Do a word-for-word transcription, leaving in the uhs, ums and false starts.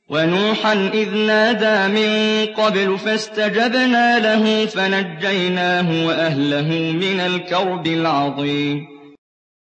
وَنُوحًا إِذْ نَادَىٰ مِن قَبْلُ فَاسْتَجَبْنَا لَهُ فَنَجَّيْنَاهُ وَأَهْلَهُ مِنَ الْكَرْبِ الْعَظِيمِ